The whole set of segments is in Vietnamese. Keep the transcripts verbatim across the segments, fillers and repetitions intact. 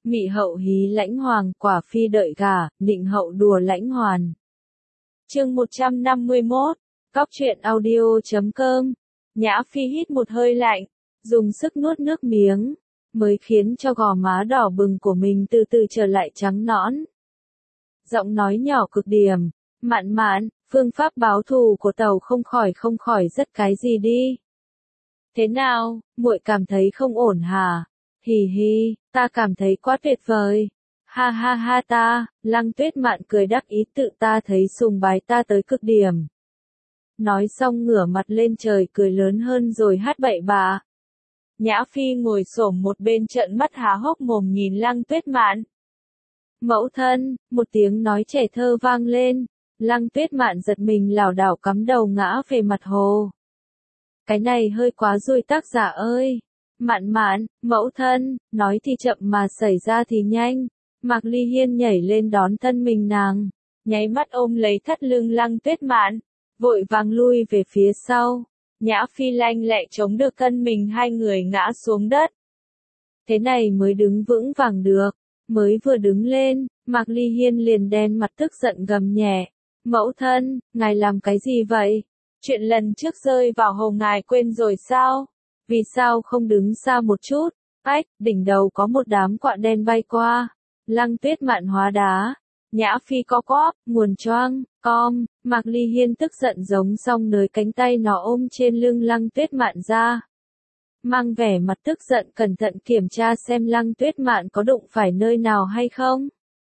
Mị hậu hí lãnh hoàng, quả phi đợi gả, nịnh hậu đùa lãnh hoàn. Chương một trăm năm mươi mốt, Cóc truyện audio chấm com. Nhã Phi hít một hơi lạnh, dùng sức nuốt nước miếng, mới khiến cho gò má đỏ bừng của mình từ từ trở lại trắng nõn. Giọng nói nhỏ cực điểm, mạn mạn, phương pháp báo thù của tàu không khỏi không khỏi rất cái gì đi. Thế nào, muội cảm thấy không ổn hả? Hì hì, ta cảm thấy quá tuyệt vời. Ha ha ha ta, Lăng Tuyết Mạn cười đắc ý tự ta thấy sùng bái ta tới cực điểm. Nói xong ngửa mặt lên trời cười lớn hơn rồi hát bậy bạ. Nhã Phi ngồi xổm một bên trợn mắt há hốc mồm nhìn Lăng Tuyết Mạn. Mẫu thân, một tiếng nói trẻ thơ vang lên, Lăng Tuyết Mạn giật mình lảo đảo cắm đầu ngã về mặt hồ. Cái này hơi quá rồi tác giả ơi. Mạn mạn, mẫu thân, nói thì chậm mà xảy ra thì nhanh. Mạc Ly Hiên nhảy lên đón thân mình nàng, nháy mắt ôm lấy thắt lưng Lăng Tuyết Mạn, vội vàng lui về phía sau. Nhã Phi lanh lẹ chống được thân mình hai người ngã xuống đất. Thế này mới đứng vững vàng được, mới vừa đứng lên, Mạc Ly Hiên liền đen mặt tức giận gầm nhẹ. Mẫu thân, ngài làm cái gì vậy? Chuyện lần trước rơi vào hồ ngài quên rồi sao? Vì sao không đứng xa một chút? Ách, đỉnh đầu có một đám quạ đen bay qua. Lăng Tuyết Mạn hóa đá. Nhã Phi co quắp, nguồn choang, com, Mạc Ly Hiên tức giận giống xong nới cánh tay nó ôm trên lưng Lăng Tuyết Mạn ra. Mang vẻ mặt tức giận cẩn thận kiểm tra xem Lăng Tuyết Mạn có đụng phải nơi nào hay không.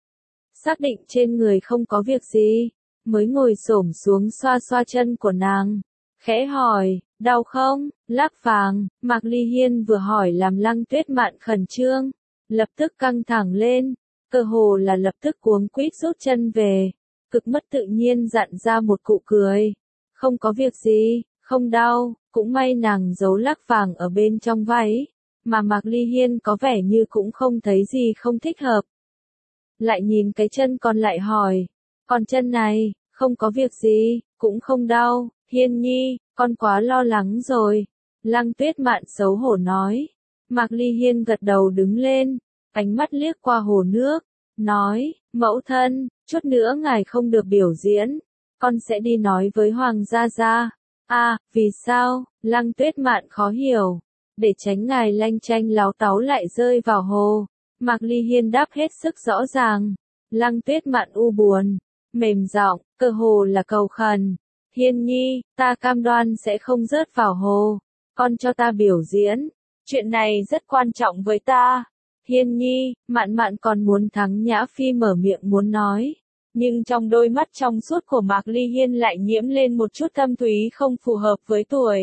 Xác định trên người không có việc gì, mới ngồi xổm xuống xoa xoa chân của nàng. Khẽ hỏi, đau không? Lắc vàng, Mạc Ly Hiên vừa hỏi làm Lăng Tuyết Mạn khẩn trương, lập tức căng thẳng lên, cơ hồ là lập tức cuống quýt rút chân về, cực mất tự nhiên dặn ra một cụ cười. Không có việc gì, không đau, cũng may nàng giấu lắc vàng ở bên trong váy, mà Mạc Ly Hiên có vẻ như cũng không thấy gì không thích hợp. Lại nhìn cái chân còn lại hỏi, còn chân này, không có việc gì, cũng không đau. Hiên nhi, con quá lo lắng rồi. Lăng Tuyết Mạn xấu hổ nói. Mạc Ly Hiên gật đầu đứng lên, ánh mắt liếc qua hồ nước, nói, mẫu thân, chút nữa ngài không được biểu diễn, con sẽ đi nói với Hoàng gia gia. À, vì sao? Lăng Tuyết Mạn khó hiểu. Để tránh ngài lanh chanh láo táo lại rơi vào hồ. Mạc Ly Hiên đáp hết sức rõ ràng. Lăng Tuyết Mạn u buồn, mềm giọng, cơ hồ là cầu khẩn. Hiên nhi, ta cam đoan sẽ không rớt vào hồ. Con cho ta biểu diễn. Chuyện này rất quan trọng với ta. Hiên nhi, Mạn Mạn còn muốn thắng. Nhã Phi mở miệng muốn nói. Nhưng trong đôi mắt trong suốt của Mạc Ly Hiên lại nhiễm lên một chút thâm thúy không phù hợp với tuổi.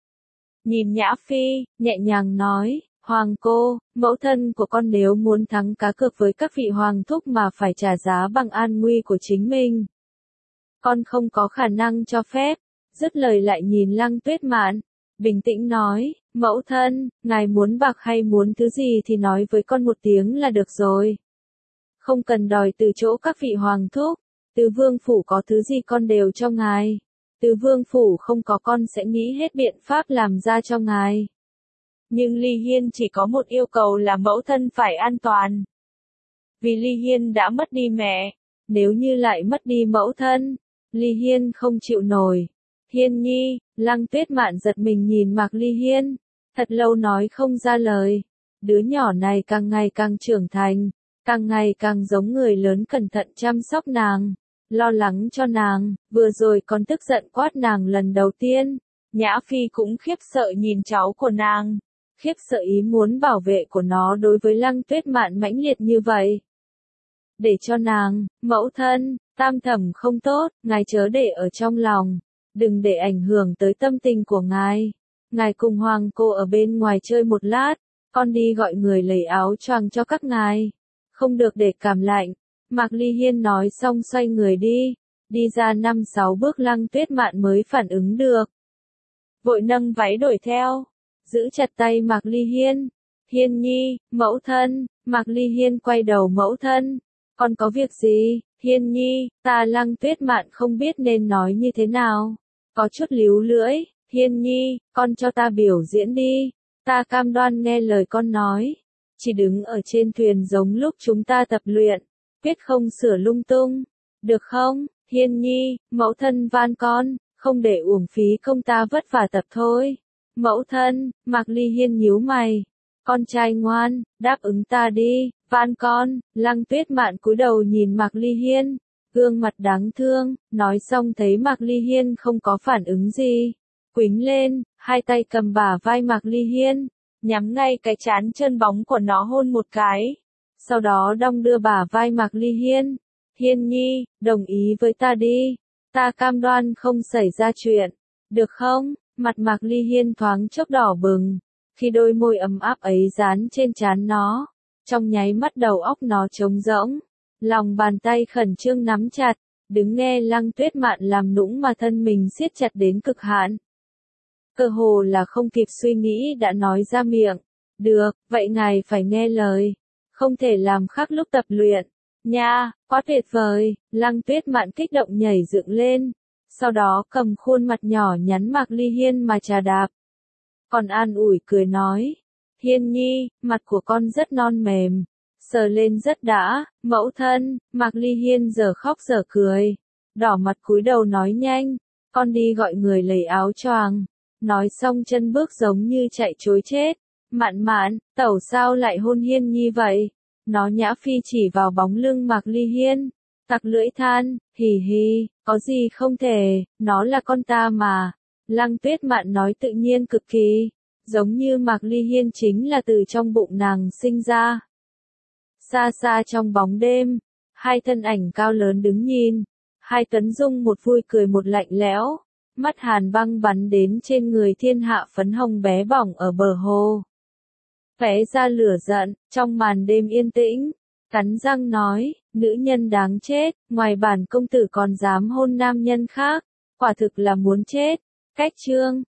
Nhìn Nhã Phi, nhẹ nhàng nói, Hoàng cô, mẫu thân của con nếu muốn thắng cá cược với các vị hoàng thúc mà phải trả giá bằng an nguy của chính mình. Con không có khả năng cho phép. Dứt lời lại nhìn Lăng Tuyết Mạn, bình tĩnh nói, mẫu thân, ngài muốn bạc hay muốn thứ gì thì nói với con một tiếng là được rồi. Không cần đòi từ chỗ các vị hoàng thúc, từ vương phủ có thứ gì con đều cho ngài. Từ vương phủ không có con sẽ nghĩ hết biện pháp làm ra cho ngài. Nhưng Ly Hiên chỉ có một yêu cầu là mẫu thân phải an toàn. Vì Ly Hiên đã mất đi mẹ, nếu như lại mất đi mẫu thân, Ly Hiên không chịu nổi. Hiên nhi, Lăng Tuyết Mạn giật mình nhìn Mạc Ly Hiên, thật lâu nói không ra lời. Đứa nhỏ này càng ngày càng trưởng thành, càng ngày càng giống người lớn cẩn thận chăm sóc nàng, lo lắng cho nàng, vừa rồi còn tức giận quát nàng lần đầu tiên. Nhã Phi cũng khiếp sợ nhìn cháu của nàng, khiếp sợ ý muốn bảo vệ của nó đối với Lăng Tuyết Mạn mãnh liệt như vậy. Để cho nàng, mẫu thân, tam thẩm không tốt, ngài chớ để ở trong lòng, đừng để ảnh hưởng tới tâm tình của ngài. Ngài cùng Hoàng cô ở bên ngoài chơi một lát, con đi gọi người lấy áo choàng cho các ngài. Không được để cảm lạnh. Mạc Ly Hiên nói xong xoay người đi, đi ra năm sáu bước Lăng Tuyết Mạn mới phản ứng được. Vội nâng váy đuổi theo, giữ chặt tay Mạc Ly Hiên. Hiên nhi, mẫu thân. Mạc Ly Hiên quay đầu mẫu thân. Con có việc gì? Hiên nhi, ta Lăng Tuyết Mạn không biết nên nói như thế nào. Có chút líu lưỡi. Hiên nhi, con cho ta biểu diễn đi. Ta cam đoan nghe lời con nói. chỉ đứng ở trên thuyền giống lúc chúng ta tập luyện, quyết không sửa lung tung, được không, Hiên Nhi, mẫu thân van con, không để uổng phí công ta vất vả tập thôi. Mẫu thân, Mạc Ly Hiên nhíu mày, con trai ngoan, đáp ứng ta đi, van con, Lăng Tuyết Mạn cúi đầu nhìn Mạc Ly Hiên, gương mặt đáng thương, nói xong thấy Mạc Ly Hiên không có phản ứng gì, quýnh lên, hai tay cầm bả vai Mạc Ly Hiên, nhắm ngay cái trán chân bóng của nó hôn một cái, sau đó đong đưa bả vai Mạc Ly Hiên, Hiên Nhi, đồng ý với ta đi, ta cam đoan không xảy ra chuyện, được không? Mặt Mạc Ly Hiên thoáng chốc đỏ bừng, khi đôi môi ấm áp ấy dán trên trán nó, trong nháy mắt đầu óc nó trống rỗng, lòng bàn tay khẩn trương nắm chặt, đứng nghe Lăng Tuyết Mạn làm nũng mà thân mình siết chặt đến cực hạn. Cơ hồ là không kịp suy nghĩ đã nói ra miệng, được, vậy ngài phải nghe lời, không thể làm khác lúc tập luyện, nha, quá tuyệt vời, Lăng Tuyết Mạn kích động nhảy dựng lên. Sau đó cầm khuôn mặt nhỏ nhắn Mạc Ly Hiên mà trà đạp. Còn an ủi cười nói, Hiên Nhi, mặt của con rất non mềm, sờ lên rất đã, mẫu thân, Mạc Ly Hiên giờ khóc giờ cười, đỏ mặt cúi đầu nói nhanh, con đi gọi người lấy áo choàng, nói xong chân bước giống như chạy trối chết, Mạn Mạn, tẩu sao lại hôn Hiên Nhi vậy, nó nhã phi chỉ vào bóng lưng Mạc Ly Hiên. Tặc lưỡi than, hì hì, có gì không thể, nó là con ta mà. Lăng Tuyết Mạn nói tự nhiên cực kỳ, giống như Mạc Ly Hiên chính là từ trong bụng nàng sinh ra. Xa xa trong bóng đêm, hai thân ảnh cao lớn đứng nhìn, hai Tuấn Dung một vui cười một lạnh lẽo, mắt hàn băng bắn đến trên người thiên hạ phấn hồng bé bỏng ở bờ hồ. Vẽ ra lửa giận, trong màn đêm yên tĩnh. Cắn răng nói, nữ nhân đáng chết, ngoài bản công tử còn dám hôn nam nhân khác, quả thực là muốn chết. Cách chương